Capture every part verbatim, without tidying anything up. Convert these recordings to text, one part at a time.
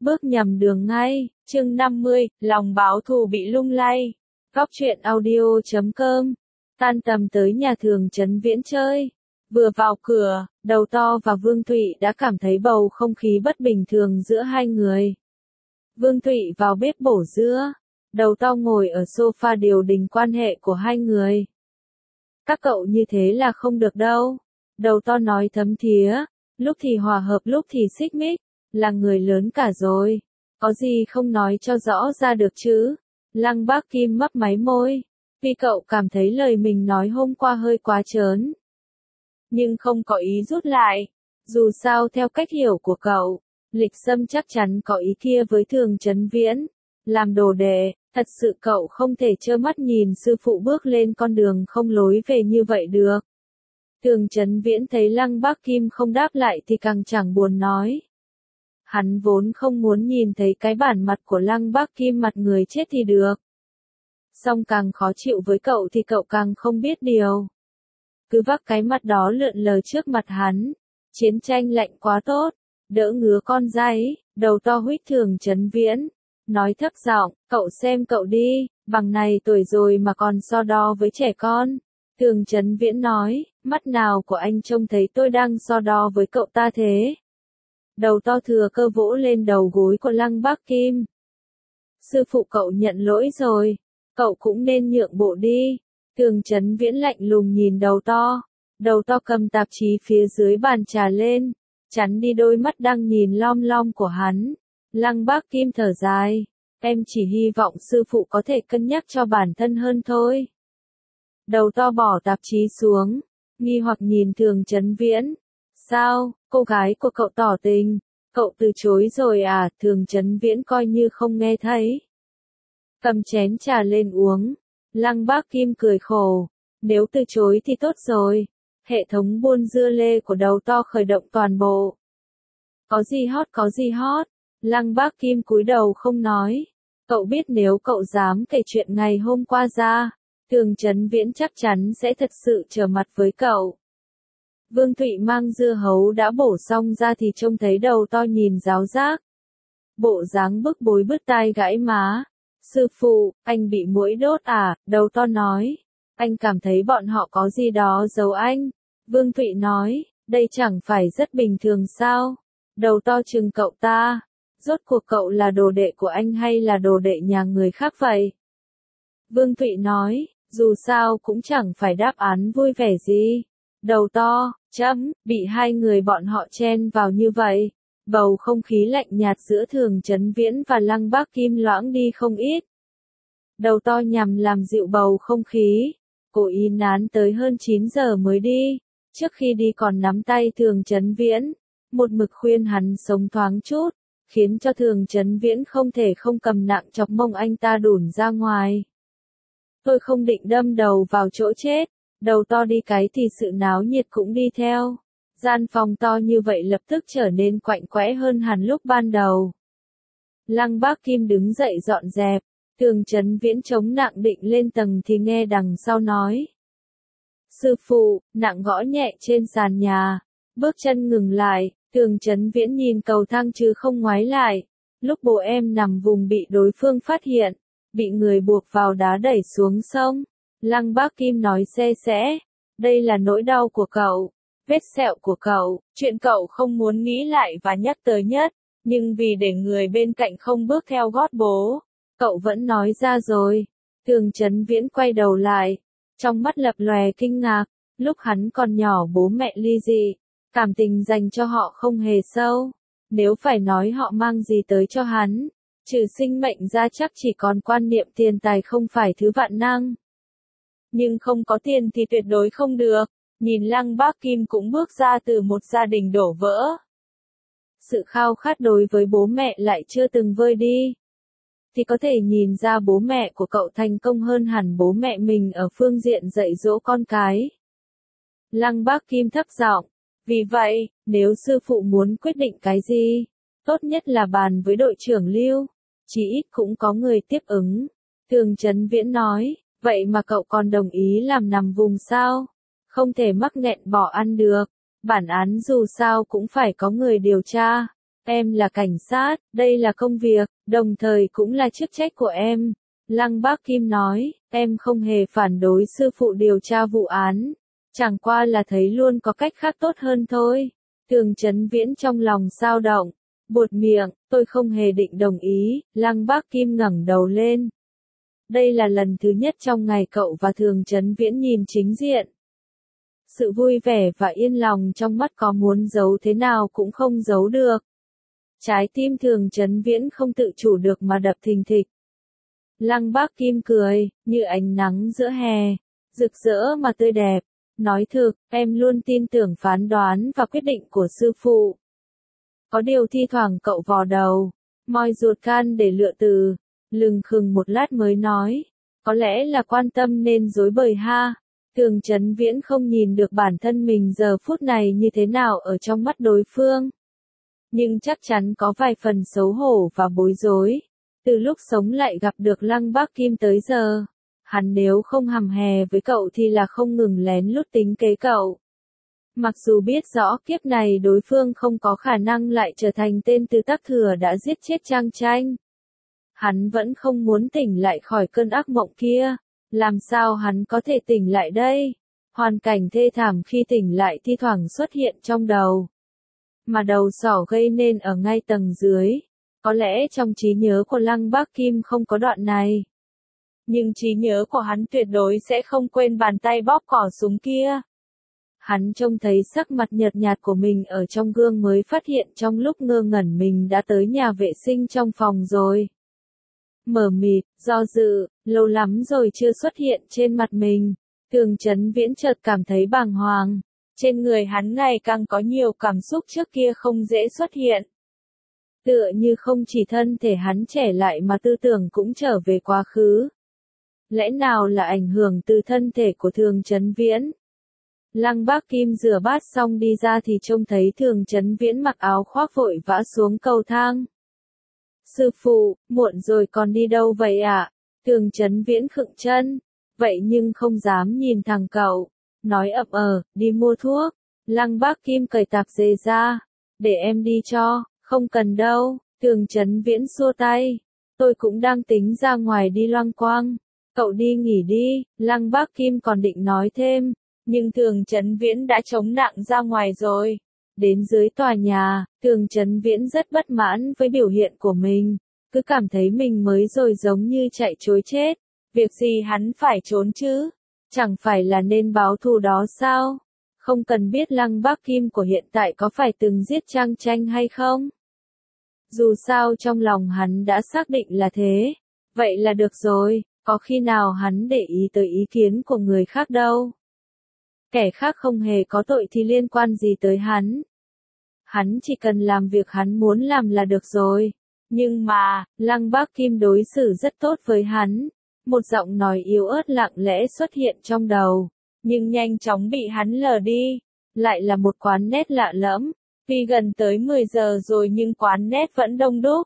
bước nhầm đường ngay. Chương năm mươi, lòng báo thù bị lung lay. Góc truyện audio chấm com. Tan tầm tới nhà Thường Chấn Viễn chơi. Vừa vào cửa, Đầu To và Vương Thụy đã cảm thấy bầu không khí bất bình thường giữa hai người. Vương Thụy vào bếp bổ dưa. Đầu To ngồi ở sofa điều đình quan hệ của hai người. Các cậu như thế là không được đâu. Đầu To nói thấm thía, lúc thì hòa hợp lúc thì xích mích, là người lớn cả rồi. Có gì không nói cho rõ ra được chứ? Lăng Bác Kim mấp máy môi, vì cậu cảm thấy lời mình nói hôm qua hơi quá trớn. Nhưng không có ý rút lại. Dù sao theo cách hiểu của cậu, Lịch Sâm chắc chắn có ý kia với Thường Chấn Viễn. Làm đồ đệ, thật sự cậu không thể trơ mắt nhìn sư phụ bước lên con đường không lối về như vậy được. Thường Chấn Viễn thấy Lăng Bác Kim không đáp lại thì càng chẳng buồn nói. Hắn vốn không muốn nhìn thấy cái bản mặt của Lăng Bác Kim mặt người chết thì được. Song càng khó chịu với cậu thì cậu càng không biết điều. Cứ vác cái mặt đó lượn lờ trước mặt hắn. Chiến tranh lạnh quá tốt, đỡ ngứa con dai. Đầu To huých Thường Chấn Viễn, nói thấp giọng, cậu xem cậu đi, bằng này tuổi rồi mà còn so đo với trẻ con. Thường Chấn Viễn nói, mắt nào của anh trông thấy tôi đang so đo với cậu ta thế? Đầu To thừa cơ vỗ lên đầu gối của Lăng Bác Kim. Sư phụ cậu nhận lỗi rồi, cậu cũng nên nhượng bộ đi. Thường Chấn Viễn lạnh lùng nhìn Đầu To. Đầu To cầm tạp chí phía dưới bàn trà lên, chắn đi đôi mắt đang nhìn lom lom của hắn. Lăng Bác Kim thở dài, em chỉ hy vọng sư phụ có thể cân nhắc cho bản thân hơn thôi. Đầu To bỏ tạp chí xuống, nghi hoặc nhìn Thường Chấn Viễn. Sao, cô gái của cậu tỏ tình, cậu từ chối rồi à? Thường Chấn Viễn coi như không nghe thấy. Cầm chén trà lên uống. Lăng Bác Kim cười khổ, nếu từ chối thì tốt rồi. Hệ thống buôn dưa lê của Đầu To khởi động toàn bộ. Có gì hot có gì hot. Lăng Bác Kim cúi đầu không nói. Cậu biết nếu cậu dám kể chuyện ngày hôm qua ra, Thường Chấn Viễn chắc chắn sẽ thật sự trở mặt với cậu. Vương Thụy mang dưa hấu đã bổ xong ra thì trông thấy Đầu To nhìn giáo giác. Bộ dáng bức bối bứt tai gãi má. Sư phụ, anh bị muỗi đốt à? Đầu To nói. Anh cảm thấy bọn họ có gì đó giấu anh. Vương Thụy nói, đây chẳng phải rất bình thường sao? Đầu To chừng cậu ta. Rốt cuộc cậu là đồ đệ của anh hay là đồ đệ nhà người khác vậy? Vương Thụy nói, dù sao cũng chẳng phải đáp án vui vẻ gì. Đầu To, chấm, bị hai người bọn họ chen vào như vậy. Bầu không khí lạnh nhạt giữa Thường Chấn Viễn và Lăng Bác Kim loãng đi không ít. Đầu To nhằm làm dịu bầu không khí, cố ý nán tới hơn chín giờ mới đi. Trước khi đi còn nắm tay Thường Chấn Viễn, một mực khuyên hắn sống thoáng chút, khiến cho Thường Chấn Viễn không thể không cầm nặng chọc mông anh ta đủn ra ngoài. Tôi không định đâm đầu vào chỗ chết. Đầu To đi cái thì sự náo nhiệt cũng đi theo. Gian phòng to như vậy lập tức trở nên quạnh quẽ hơn hẳn lúc ban đầu. Lăng Bác Kim đứng dậy dọn dẹp. Thường Chấn Viễn chống nặng định lên tầng thì nghe đằng sau nói. Sư phụ, nặng gõ nhẹ trên sàn nhà. Bước chân ngừng lại, Thường Chấn Viễn nhìn cầu thang chứ không ngoái lại. Lúc bố em nằm vùng bị đối phương phát hiện, bị người buộc vào đá đẩy xuống sông. Lăng Bác Kim nói se sẽ, đây là nỗi đau của cậu, vết sẹo của cậu, chuyện cậu không muốn nghĩ lại và nhắc tới nhất, nhưng vì để người bên cạnh không bước theo gót bố, cậu vẫn nói ra rồi. Thường Chấn Viễn quay đầu lại, trong mắt lập lòe kinh ngạc, lúc hắn còn nhỏ bố mẹ ly dị, cảm tình dành cho họ không hề sâu, nếu phải nói họ mang gì tới cho hắn, trừ sinh mệnh ra chắc chỉ còn quan niệm tiền tài không phải thứ vạn năng. Nhưng không có tiền thì tuyệt đối không được. Nhìn Lăng Bác Kim cũng bước ra từ một gia đình đổ vỡ. Sự khao khát đối với bố mẹ lại chưa từng vơi đi. Thì có thể nhìn ra bố mẹ của cậu thành công hơn hẳn bố mẹ mình ở phương diện dạy dỗ con cái. Lăng Bác Kim thấp giọng. Vì vậy, nếu sư phụ muốn quyết định cái gì, tốt nhất là bàn với đội trưởng Lưu. Chỉ ít cũng có người tiếp ứng. Thường Chấn Viễn nói. Vậy mà cậu còn đồng ý làm nằm vùng sao? Không thể mắc nghẹn bỏ ăn được. Bản án dù sao cũng phải có người điều tra. Em là cảnh sát, đây là công việc, đồng thời cũng là chức trách của em. Lăng Bác Kim nói, em không hề phản đối sư phụ điều tra vụ án. Chẳng qua là thấy luôn có cách khác tốt hơn thôi. Tường Chấn Viễn trong lòng dao động, buột miệng, tôi không hề định đồng ý. Lăng Bác Kim ngẩng đầu lên. Đây là lần thứ nhất trong ngày cậu và Thường Chấn Viễn nhìn chính diện. Sự vui vẻ và yên lòng trong mắt có muốn giấu thế nào cũng không giấu được. Trái tim Thường Chấn Viễn không tự chủ được mà đập thình thịch. Lăng Bác Kim cười, như ánh nắng giữa hè, rực rỡ mà tươi đẹp. Nói thực, em luôn tin tưởng phán đoán và quyết định của sư phụ. Có điều thi thoảng cậu vò đầu, moi ruột gan để lựa từ, lừng khừng một lát mới nói. Có lẽ là quan tâm nên dối bời ha. Thường Chấn Viễn không nhìn được bản thân mình giờ phút này như thế nào ở trong mắt đối phương. Nhưng chắc chắn có vài phần xấu hổ và bối rối. Từ lúc sống lại gặp được Lăng Bác Kim tới giờ, hắn nếu không hầm hè với cậu thì là không ngừng lén lút tính kế cậu. Mặc dù biết rõ kiếp này đối phương không có khả năng lại trở thành tên Từ Tắc Thừa đã giết chết Trang Tranh. Hắn vẫn không muốn tỉnh lại khỏi cơn ác mộng kia. Làm sao hắn có thể tỉnh lại đây? Hoàn cảnh thê thảm khi tỉnh lại thi thoảng xuất hiện trong đầu. Mà đầu sỏ gây nên ở ngay tầng dưới. Có lẽ trong trí nhớ của Lăng Bác Kim không có đoạn này. Nhưng trí nhớ của hắn tuyệt đối sẽ không quên bàn tay bóp cò súng kia. Hắn trông thấy sắc mặt nhợt nhạt của mình ở trong gương mới phát hiện trong lúc ngơ ngẩn mình đã tới nhà vệ sinh trong phòng rồi. Mờ mịt, do dự, lâu lắm rồi chưa xuất hiện trên mặt mình. Thường Chấn Viễn chợt cảm thấy bàng hoàng. Trên người hắn ngày càng có nhiều cảm xúc trước kia không dễ xuất hiện. Tựa như không chỉ thân thể hắn trẻ lại mà tư tưởng cũng trở về quá khứ. Lẽ nào là ảnh hưởng từ thân thể của Thường Chấn Viễn? Lăng Bác Kim rửa bát xong đi ra thì trông thấy Thường Chấn Viễn mặc áo khoác vội vã xuống cầu thang. Sư phụ, muộn rồi còn đi đâu vậy ạ? À? Thường Chấn Viễn khựng chân, vậy nhưng không dám nhìn thẳng cậu, nói ậm ờ, đi mua thuốc. Lăng Bác Kim cởi tạp dề ra, để em đi cho, không cần đâu. Thường Chấn Viễn xua tay, tôi cũng đang tính ra ngoài đi loanh quang, cậu đi nghỉ đi. Lăng Bác Kim còn định nói thêm, nhưng Thường Chấn Viễn đã chống nặng ra ngoài rồi. Đến dưới tòa nhà, Thường Chấn Viễn rất bất mãn với biểu hiện của mình, cứ cảm thấy mình mới rồi giống như chạy trối chết. Việc gì hắn phải trốn chứ? Chẳng phải là nên báo thù đó sao? Không cần biết Lăng Bác Kim của hiện tại có phải từng giết Trang Tranh hay không? Dù sao trong lòng hắn đã xác định là thế. Vậy là được rồi, có khi nào hắn để ý tới ý kiến của người khác đâu. Kẻ khác không hề có tội thì liên quan gì tới hắn. Hắn chỉ cần làm việc hắn muốn làm là được rồi. Nhưng mà, Lăng Bác Kim đối xử rất tốt với hắn. Một giọng nói yếu ớt lặng lẽ xuất hiện trong đầu, nhưng nhanh chóng bị hắn lờ đi. Lại là một quán nét lạ lẫm. Tuy gần tới mười giờ rồi nhưng quán nét vẫn đông đúc.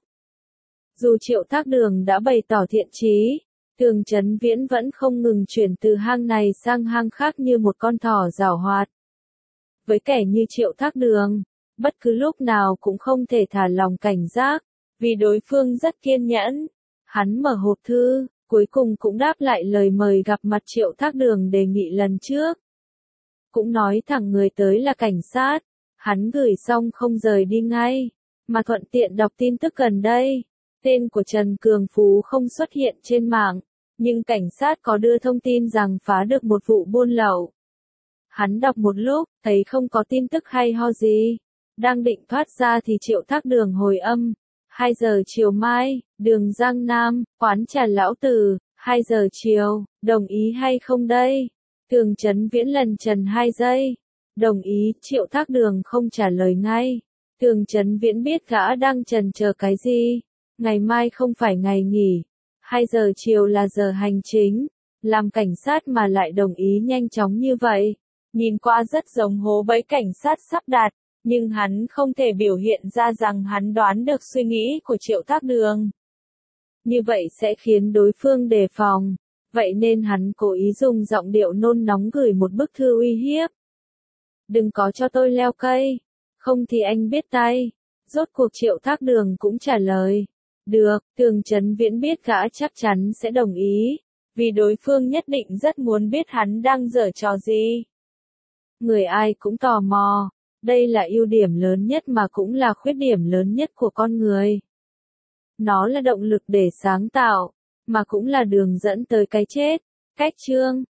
Dù Triệu Thác Đường đã bày tỏ thiện chí, Thường Chấn Viễn vẫn không ngừng chuyển từ hang này sang hang khác như một con thỏ giảo hoạt. Với kẻ như Triệu Thác Đường, bất cứ lúc nào cũng không thể thả lòng cảnh giác, vì đối phương rất kiên nhẫn. Hắn mở hộp thư, cuối cùng cũng đáp lại lời mời gặp mặt Triệu Thác Đường đề nghị lần trước. Cũng nói thẳng người tới là cảnh sát, hắn gửi xong không rời đi ngay, mà thuận tiện đọc tin tức gần đây. Tên của Trần Cường Phú không xuất hiện trên mạng, nhưng cảnh sát có đưa thông tin rằng phá được một vụ buôn lậu. Hắn đọc một lúc, thấy không có tin tức hay ho gì. Đang định thoát ra thì Triệu Thác Đường hồi âm. hai giờ chiều mai, đường Giang Nam, quán trà Lão Tử, hai giờ chiều, đồng ý hay không đây? Thường Chấn Viễn lần trần hai giây. Đồng ý, Triệu Thác Đường không trả lời ngay. Thường Chấn Viễn biết gã đang chần chờ cái gì. Ngày mai không phải ngày nghỉ. hai giờ chiều là giờ hành chính. Làm cảnh sát mà lại đồng ý nhanh chóng như vậy. Nhìn qua rất giống hố bẫy cảnh sát sắp đặt. Nhưng hắn không thể biểu hiện ra rằng hắn đoán được suy nghĩ của Triệu Thác Đường. Như vậy sẽ khiến đối phương đề phòng. Vậy nên hắn cố ý dùng giọng điệu nôn nóng gửi một bức thư uy hiếp. Đừng có cho tôi leo cây. Không thì anh biết tay. Rốt cuộc Triệu Thác Đường cũng trả lời. Được, Tường Chấn Viễn biết gã chắc chắn sẽ đồng ý, vì đối phương nhất định rất muốn biết hắn đang giở trò gì. Người ai cũng tò mò, đây là ưu điểm lớn nhất mà cũng là khuyết điểm lớn nhất của con người. Nó là động lực để sáng tạo, mà cũng là đường dẫn tới cái chết. Cách chương